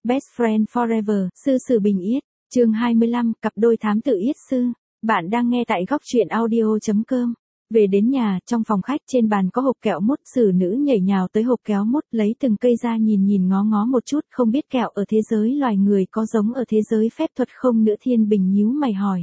Best Friend Forever, sư Sử Bình Yết, chương 25, cặp đôi thám tử Yết sư. Bạn đang nghe tại góc truyện audio.com. Về đến nhà, trong phòng khách trên bàn có hộp kẹo mút, Sử nữ nhảy nhào tới hộp kéo mút, lấy từng cây ra nhìn ngó ngó một chút, không biết kẹo ở thế giới loài người có giống ở thế giới phép thuật không nữa. Thiên Bình nhíu mày hỏi.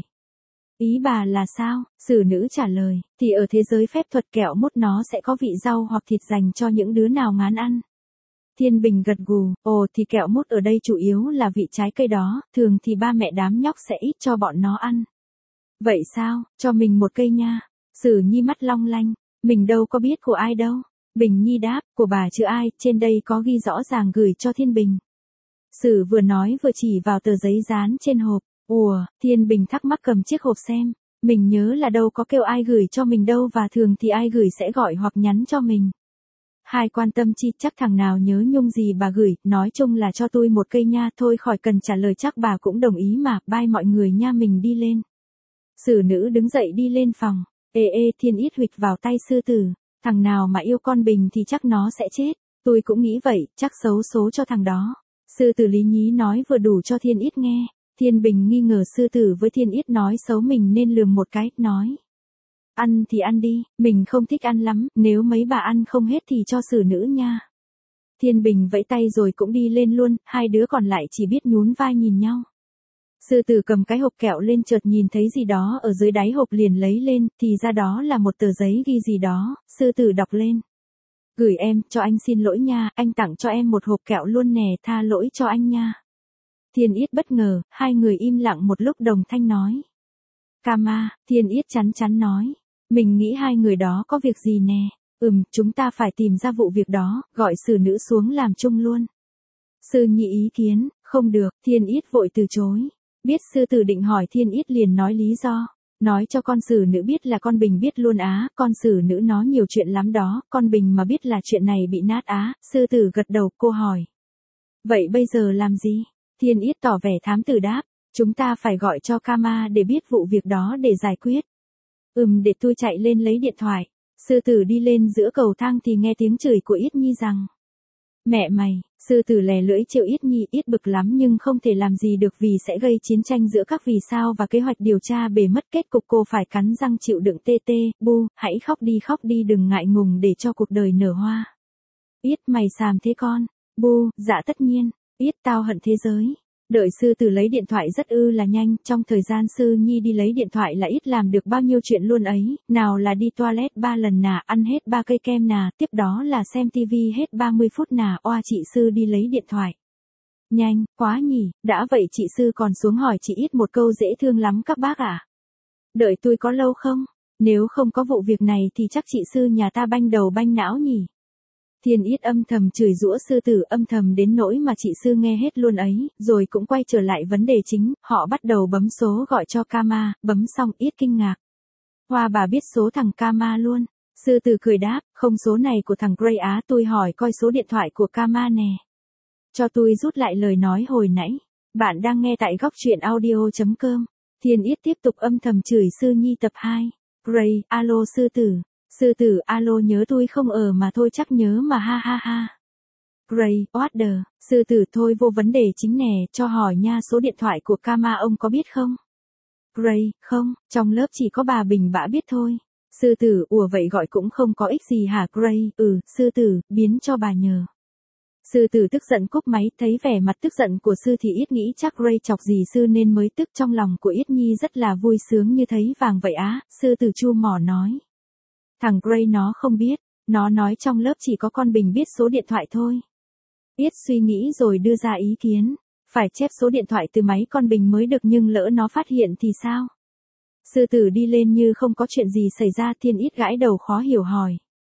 Ý bà là sao? Sử nữ trả lời, thì ở thế giới phép thuật kẹo mút nó sẽ có vị rau hoặc thịt dành cho những đứa nào ngán ăn. Thiên Bình gật gù, ồ thì kẹo mút ở đây chủ yếu là vị trái cây đó, thường thì ba mẹ đám nhóc sẽ ít cho bọn nó ăn. Vậy sao, cho mình một cây nha. Sử Nhi mắt long lanh, mình đâu có biết của ai đâu. Bình Nhi đáp, của bà chứ ai, trên đây có ghi rõ ràng gửi cho Thiên Bình. Sử vừa nói vừa chỉ vào tờ giấy dán trên hộp. Ủa, Thiên Bình thắc mắc cầm chiếc hộp xem. Mình nhớ là đâu có kêu ai gửi cho mình đâu, và thường thì ai gửi sẽ gọi hoặc nhắn cho mình. Hai quan tâm chi, chắc thằng nào nhớ nhung gì bà gửi, nói chung là cho tôi một cây nha, thôi khỏi cần trả lời, chắc bà cũng đồng ý mà, bye mọi người nha, mình đi lên. Sử nữ đứng dậy đi lên phòng. Ê, Thiên Yết huỵch vào tay sư tử, thằng nào mà yêu con Bình thì chắc nó sẽ chết, tôi cũng nghĩ vậy, chắc xấu số cho thằng đó. Sư tử lý nhí nói vừa đủ cho Thiên Yết nghe. Thiên Bình nghi ngờ sư tử với Thiên Yết nói xấu mình nên lườm một cái, nói. Ăn thì ăn đi, mình không thích ăn lắm, nếu mấy bà ăn không hết thì cho Sử nữ nha. Thiên Bình vẫy tay rồi cũng đi lên luôn, hai đứa còn lại chỉ biết nhún vai nhìn nhau. Sư tử cầm cái hộp kẹo lên, chợt nhìn thấy gì đó ở dưới đáy hộp liền lấy lên, thì ra đó là một tờ giấy ghi gì đó. Sư tử đọc lên. Gửi em, cho anh xin lỗi nha, anh tặng cho em một hộp kẹo luôn nè, tha lỗi cho anh nha. Thiên Yết bất ngờ, hai người im lặng một lúc đồng thanh nói. Kama, Thiên Yết chắn nói. Mình nghĩ hai người đó có việc gì nè. Chúng ta phải tìm ra vụ việc đó, gọi Sử nữ xuống làm chung luôn. Sư Nhi ý kiến, không được, Thiên Yết vội từ chối. Biết sư tử định hỏi, Thiên Yết liền nói lý do. Nói cho con Sử nữ biết là con Bình biết luôn á, con Sử nữ nó nhiều chuyện lắm đó, con Bình mà biết là chuyện này bị nát á. Sư tử gật đầu, cô hỏi. Vậy bây giờ làm gì? Thiên Yết tỏ vẻ thám tử đáp. Chúng ta phải gọi cho Kama để biết vụ việc đó để giải quyết. Để tôi chạy lên lấy điện thoại. Sư tử đi lên giữa cầu thang thì nghe tiếng chửi của Yết Nhi rằng. Mẹ mày, sư tử lè lưỡi trêu Yết Nhi, Yết bực lắm nhưng không thể làm gì được vì sẽ gây chiến tranh giữa các vì sao và kế hoạch điều tra bể mất, kết cục cô phải cắn răng chịu đựng. Bu, hãy khóc đi đừng ngại ngùng để cho cuộc đời nở hoa. Yết mày xàm thế con. Bu, dạ tất nhiên. Yết tao hận thế giới. Đợi sư tử lấy điện thoại rất là nhanh, trong thời gian sư Nhi đi lấy điện thoại là Yết làm được bao nhiêu chuyện luôn ấy, nào là đi toilet 3 lần nà, ăn hết 3 cây kem nà, tiếp đó là xem tivi hết 30 phút nà, oa chị sư đi lấy điện thoại. Nhanh, quá nhỉ, đã vậy chị sư còn xuống hỏi chị Yết một câu dễ thương lắm các bác ạ. Đợi tôi có lâu không? Nếu không có vụ việc này thì chắc chị sư nhà ta banh đầu banh não nhỉ. Thiên Yết âm thầm chửi giũa sư tử, âm thầm đến nỗi mà chị sư nghe hết luôn ấy, rồi cũng quay trở lại vấn đề chính, họ bắt đầu bấm số gọi cho Kama, bấm xong Yết kinh ngạc. Hoa bà biết số thằng Kama luôn. Sư tử cười đáp, không, số này của thằng Gray á, tôi hỏi coi số điện thoại của Kama nè. Cho tôi rút lại lời nói hồi nãy. Bạn đang nghe tại góc truyện audio.com. Thiên Yết tiếp tục âm thầm chửi sư Nhi tập 2. Gray, alo sư tử. Sư tử, alo nhớ tôi không ở mà thôi, chắc nhớ mà ha. Gray, what the, sư tử thôi vô vấn đề chính nè, cho hỏi nha, số điện thoại của Kama ông có biết không? Gray, không, trong lớp chỉ có bà Bình bã biết thôi. Sư tử, ủa vậy gọi cũng không có ích gì hả Gray? Sư tử, biến cho bà nhờ. Sư tử tức giận cúp máy, thấy vẻ mặt tức giận của sư thì Yết nghĩ chắc Gray chọc gì sư nên mới tức, trong lòng của Yết Nhi rất là vui sướng như thấy vàng vậy á. Sư tử chu mỏ nói. Thằng Gray nó không biết, nó nói trong lớp chỉ có con Bình biết số điện thoại thôi. Yết suy nghĩ rồi đưa ra ý kiến, phải chép số điện thoại từ máy con Bình mới được, nhưng lỡ nó phát hiện thì sao? Sư tử đi lên như không có chuyện gì xảy ra. Thiên Yết gãi đầu khó hiểu hỏi.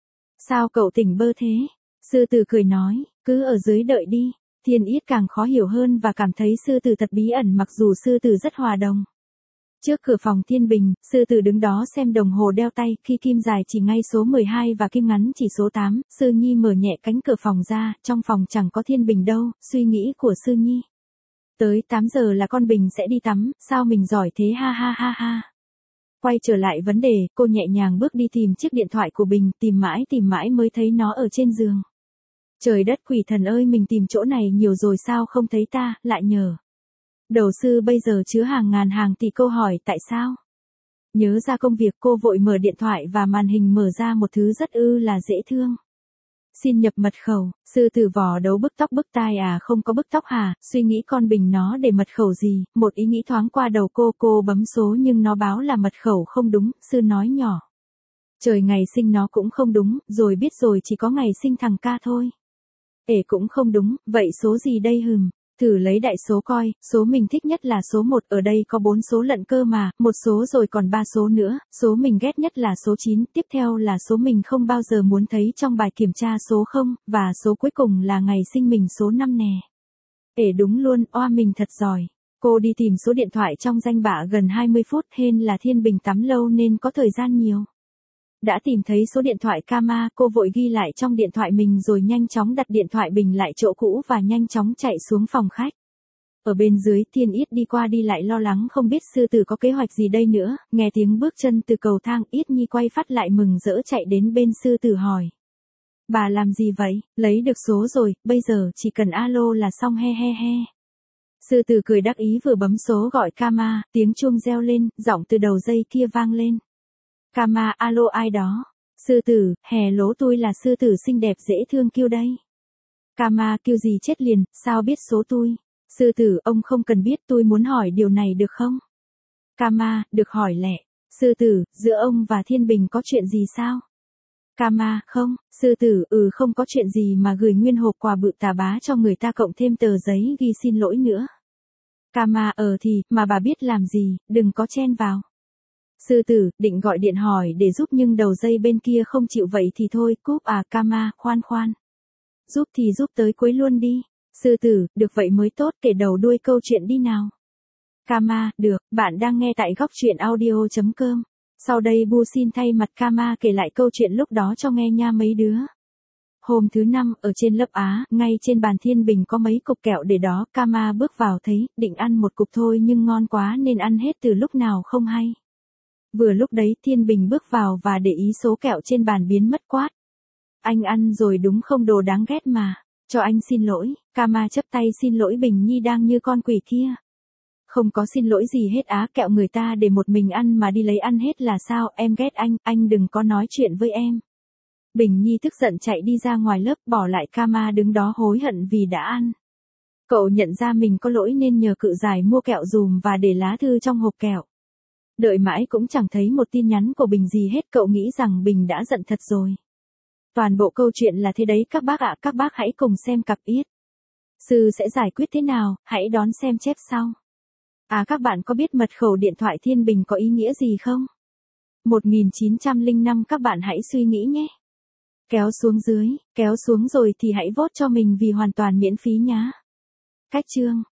Sao cậu tỉnh bơ thế? Sư tử cười nói, cứ ở dưới đợi đi. Thiên Yết càng khó hiểu hơn và cảm thấy sư tử thật bí ẩn, mặc dù sư tử rất hòa đồng. Trước cửa phòng Thiên Bình, sư tử đứng đó xem đồng hồ đeo tay, khi kim dài chỉ ngay số 12 và kim ngắn chỉ số 8, sư Nhi mở nhẹ cánh cửa phòng ra, trong phòng chẳng có Thiên Bình đâu, suy nghĩ của sư Nhi. Tới 8 giờ là con Bình sẽ đi tắm, sao mình giỏi thế ha. Quay trở lại vấn đề, cô nhẹ nhàng bước đi tìm chiếc điện thoại của Bình, tìm mãi mới thấy nó ở trên giường. Trời đất quỷ thần ơi, mình tìm chỗ này nhiều rồi sao không thấy ta, lại nhờ. Đầu sư bây giờ chứa hàng ngàn hàng tỷ câu hỏi tại sao? Nhớ ra công việc, cô vội mở điện thoại và màn hình mở ra một thứ rất là dễ thương. Xin nhập mật khẩu, sư tử vò đấu bức tóc bức tai à, không có bức tóc hả, suy nghĩ con bình nó để mật khẩu gì, một ý nghĩ thoáng qua đầu cô bấm số nhưng nó báo là mật khẩu không đúng, sư nói nhỏ. Trời, ngày sinh nó cũng không đúng, rồi biết rồi, chỉ có ngày sinh thằng ca thôi. Cũng không đúng, vậy số gì đây hừm? Thử lấy đại số coi, số mình thích nhất là số 1, ở đây có 4 số lận cơ mà, một số rồi còn 3 số nữa, số mình ghét nhất là số 9, tiếp theo là số mình không bao giờ muốn thấy trong bài kiểm tra số 0, và số cuối cùng là ngày sinh mình số 5 nè. Đúng luôn, oa mình thật giỏi. Cô đi tìm số điện thoại trong danh bạ gần 20 phút, hên là Thiên Bình tắm lâu nên có thời gian nhiều. Đã tìm thấy số điện thoại Kama, cô vội ghi lại trong điện thoại mình rồi nhanh chóng đặt điện thoại bình lại chỗ cũ và nhanh chóng chạy xuống phòng khách. Ở bên dưới, Thiên Yết đi qua đi lại lo lắng không biết sư tử có kế hoạch gì đây nữa, nghe tiếng bước chân từ cầu thang, Yết Nhi quay phát lại mừng rỡ chạy đến bên sư tử hỏi. Bà làm gì vậy, lấy được số rồi, bây giờ chỉ cần alo là xong he he he. Sư tử cười đắc ý vừa bấm số gọi Kama, tiếng chuông reo lên, giọng từ đầu dây kia vang lên. Kama, alo ai đó? Sư tử, hè lố tôi là sư tử xinh đẹp dễ thương kêu đây. Kama, kêu gì chết liền, sao biết số tôi? Sư tử, ông không cần biết, tôi muốn hỏi điều này được không? Kama, được hỏi lẹ. Sư tử, giữa ông và Thiên Bình có chuyện gì sao? Kama, không. Sư tử, không có chuyện gì mà gửi nguyên hộp quà bự tà bá cho người ta cộng thêm tờ giấy ghi xin lỗi nữa. Kama, thì, mà bà biết làm gì, đừng có chen vào. Sư tử, định gọi điện hỏi để giúp nhưng đầu dây bên kia không chịu vậy thì thôi, cúp à. Kama, khoan. Giúp thì giúp tới cuối luôn đi. Sư tử, được vậy mới tốt, kể đầu đuôi câu chuyện đi nào. Kama, được, bạn đang nghe tại góc truyện audio.com. Sau đây Bu xin thay mặt Kama kể lại câu chuyện lúc đó cho nghe nha mấy đứa. Hôm thứ 5, ở trên lớp Á, ngay trên bàn Thiên Bình có mấy cục kẹo để đó, Kama bước vào thấy, định ăn một cục thôi nhưng ngon quá nên ăn hết từ lúc nào không hay. Vừa lúc đấy Thiên Bình bước vào và để ý số kẹo trên bàn biến mất quát. Anh ăn rồi đúng không, đồ đáng ghét mà. Cho anh xin lỗi. Kama chấp tay xin lỗi Bình Nhi đang như con quỷ kia. Không có xin lỗi gì hết á, kẹo người ta để một mình ăn mà đi lấy ăn hết là sao, em ghét anh đừng có nói chuyện với em. Bình Nhi tức giận chạy đi ra ngoài lớp, bỏ lại Kama đứng đó hối hận vì đã ăn. Cậu nhận ra mình có lỗi nên nhờ cự giải mua kẹo dùm và để lá thư trong hộp kẹo. Đợi mãi cũng chẳng thấy một tin nhắn của Bình gì hết, cậu nghĩ rằng Bình đã giận thật rồi. Toàn bộ câu chuyện là thế đấy các bác ạ, các bác hãy cùng xem cặp Yết Sư sẽ giải quyết thế nào, hãy đón xem chép sau. Các bạn có biết mật khẩu điện thoại Thiên Bình có ý nghĩa gì không? 1905 các bạn hãy suy nghĩ nhé. Kéo xuống rồi thì hãy vote cho mình vì hoàn toàn miễn phí nhá. Cách chương